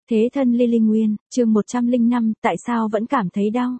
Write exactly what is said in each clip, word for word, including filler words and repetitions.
Thế thân Lily Nguyên, chương một trăm lẻ năm, tại sao vẫn cảm thấy đau?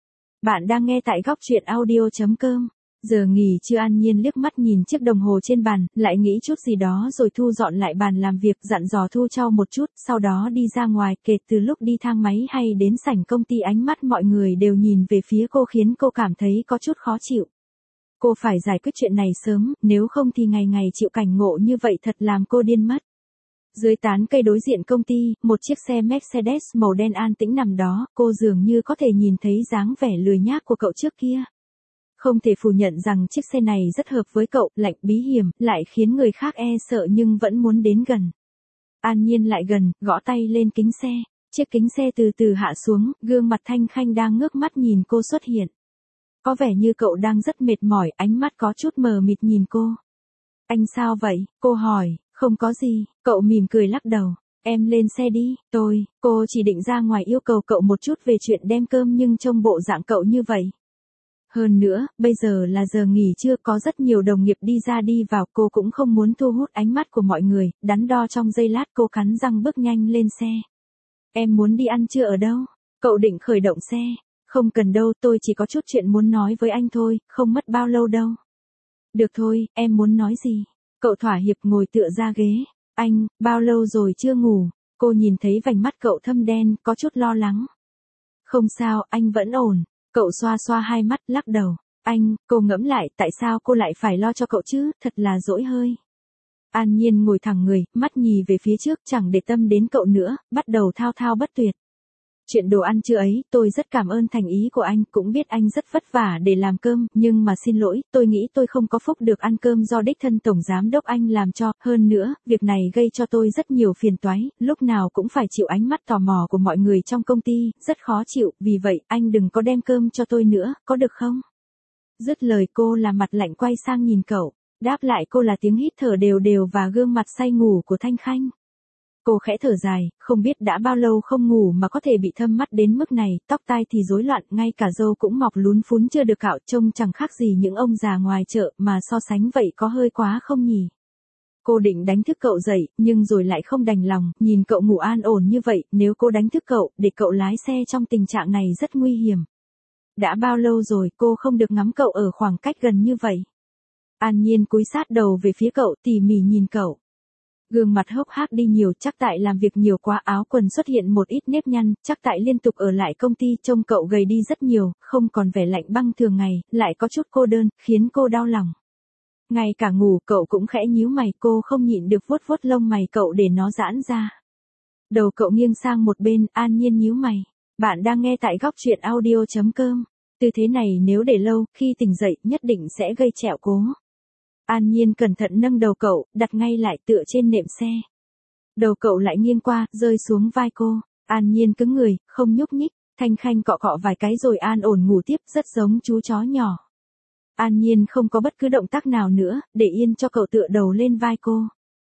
Bạn đang nghe tại góc truyện audio chấm com. Giờ nghỉ trưa An Nhiên liếc mắt nhìn chiếc đồng hồ trên bàn, lại nghĩ chút gì đó rồi thu dọn lại bàn làm việc, dặn dò Thu Trau một chút, sau đó đi ra ngoài. Kể từ lúc đi thang máy hay đến sảnh công ty, ánh mắt mọi người đều nhìn về phía cô khiến cô cảm thấy có chút khó chịu. Cô phải giải quyết chuyện này sớm, nếu không thì ngày ngày chịu cảnh ngộ như vậy thật làm cô điên mất. Dưới tán cây đối diện công ty, một chiếc xe Mercedes màu đen an tĩnh nằm đó, cô dường như có thể nhìn thấy dáng vẻ lười nhác của cậu trước kia. Không thể phủ nhận rằng chiếc xe này rất hợp với cậu, lạnh bí hiểm, lại khiến người khác e sợ nhưng vẫn muốn đến gần. An Nhiên lại gần, gõ tay lên kính xe, chiếc kính xe từ từ hạ xuống, gương mặt Thanh Khanh đang ngước mắt nhìn cô xuất hiện. Có vẻ như cậu đang rất mệt mỏi, ánh mắt có chút mờ mịt nhìn cô. Anh sao vậy? Cô hỏi. Không có gì, cậu mỉm cười lắc đầu. Em lên xe đi, tôi, cô chỉ định ra ngoài yêu cầu cậu một chút về chuyện đem cơm nhưng trông bộ dạng cậu như vậy. Hơn nữa, bây giờ là giờ nghỉ trưa, có rất nhiều đồng nghiệp đi ra đi vào, cô cũng không muốn thu hút ánh mắt của mọi người, đắn đo trong giây lát cô cắn răng bước nhanh lên xe. Em muốn đi ăn trưa ở đâu? Cậu định khởi động xe. Không cần đâu, tôi chỉ có chút chuyện muốn nói với anh thôi, không mất bao lâu đâu. Được thôi, em muốn nói gì? Cậu thỏa hiệp ngồi tựa ra ghế. Anh, bao lâu rồi chưa ngủ? Cô nhìn thấy vành mắt cậu thâm đen, có chút lo lắng. Không sao, anh vẫn ổn. Cậu xoa xoa hai mắt, lắc đầu. Anh, cô ngẫm lại, tại sao cô lại phải lo cho cậu chứ, thật là dỗi hơi. An Nhiên ngồi thẳng người, mắt nhì về phía trước, chẳng để tâm đến cậu nữa, bắt đầu thao thao bất tuyệt. Chuyện đồ ăn trưa ấy, tôi rất cảm ơn thành ý của anh, cũng biết anh rất vất vả để làm cơm, nhưng mà xin lỗi, tôi nghĩ tôi không có phúc được ăn cơm do đích thân tổng giám đốc anh làm cho, hơn nữa, việc này gây cho tôi rất nhiều phiền toái, lúc nào cũng phải chịu ánh mắt tò mò của mọi người trong công ty, rất khó chịu, vì vậy, anh đừng có đem cơm cho tôi nữa, có được không? Dứt lời cô là mặt lạnh quay sang nhìn cậu, đáp lại cô là tiếng hít thở đều đều và gương mặt say ngủ của Thanh Khanh. Cô khẽ thở dài, không biết đã bao lâu không ngủ mà có thể bị thâm mắt đến mức này, tóc tai thì rối loạn, ngay cả râu cũng mọc lún phún chưa được cạo, trông chẳng khác gì những ông già ngoài chợ, mà so sánh vậy có hơi quá không nhỉ? Cô định đánh thức cậu dậy, nhưng rồi lại không đành lòng, nhìn cậu ngủ an ổn như vậy, nếu cô đánh thức cậu, để cậu lái xe trong tình trạng này rất nguy hiểm. Đã bao lâu rồi cô không được ngắm cậu ở khoảng cách gần như vậy? An Nhiên cúi sát đầu về phía cậu, tỉ mỉ nhìn cậu. Gương mặt hốc hác đi nhiều, chắc tại làm việc nhiều quá, áo quần xuất hiện một ít nếp nhăn, chắc tại liên tục ở lại công ty, trông cậu gầy đi rất nhiều, không còn vẻ lạnh băng thường ngày, lại có chút cô đơn, khiến cô đau lòng. Ngay cả ngủ cậu cũng khẽ nhíu mày, cô không nhịn được vuốt vuốt lông mày cậu để nó giãn ra. Đầu cậu nghiêng sang một bên, An Nhiên nhíu mày. Bạn đang nghe tại góc truyện audio chấm com. Tư thế này nếu để lâu, khi tỉnh dậy, nhất định sẽ gây trẹo cố. An Nhiên cẩn thận nâng đầu cậu, đặt ngay lại tựa trên nệm xe. Đầu cậu lại nghiêng qua, rơi xuống vai cô. An Nhiên cứng người, không nhúc nhích. Thanh Khanh cọ cọ vài cái rồi an ổn ngủ tiếp, rất giống chú chó nhỏ. An Nhiên không có bất cứ động tác nào nữa, để yên cho cậu tựa đầu lên vai cô.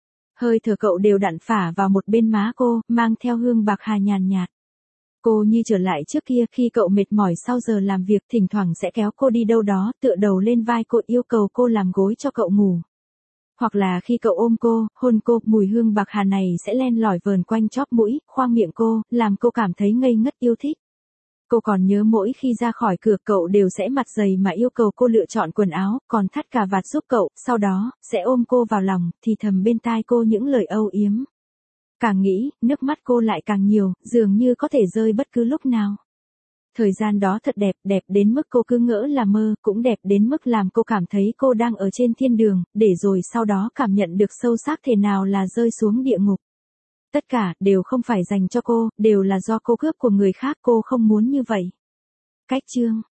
Hơi thở cậu đều đặn phả vào một bên má cô, mang theo hương bạc hà nhàn nhạt. Cô như trở lại trước kia, khi cậu mệt mỏi sau giờ làm việc, thỉnh thoảng sẽ kéo cô đi đâu đó, tựa đầu lên vai cô, yêu cầu cô làm gối cho cậu ngủ. Hoặc là khi cậu ôm cô, hôn cô, mùi hương bạc hà này sẽ len lỏi vờn quanh chóp mũi, khoang miệng cô, làm cô cảm thấy ngây ngất yêu thích. Cô còn nhớ mỗi khi ra khỏi cửa cậu đều sẽ mặt dày mà yêu cầu cô lựa chọn quần áo, còn thắt cà vạt giúp cậu, sau đó, sẽ ôm cô vào lòng, thì thầm bên tai cô những lời âu yếm. Càng nghĩ, nước mắt cô lại càng nhiều, dường như có thể rơi bất cứ lúc nào. Thời gian đó thật đẹp, đẹp đến mức cô cứ ngỡ là mơ, cũng đẹp đến mức làm cô cảm thấy cô đang ở trên thiên đường, để rồi sau đó cảm nhận được sâu sắc thế nào là rơi xuống địa ngục. Tất cả, đều không phải dành cho cô, đều là do cô cướp của người khác, cô không muốn như vậy. Cách chương.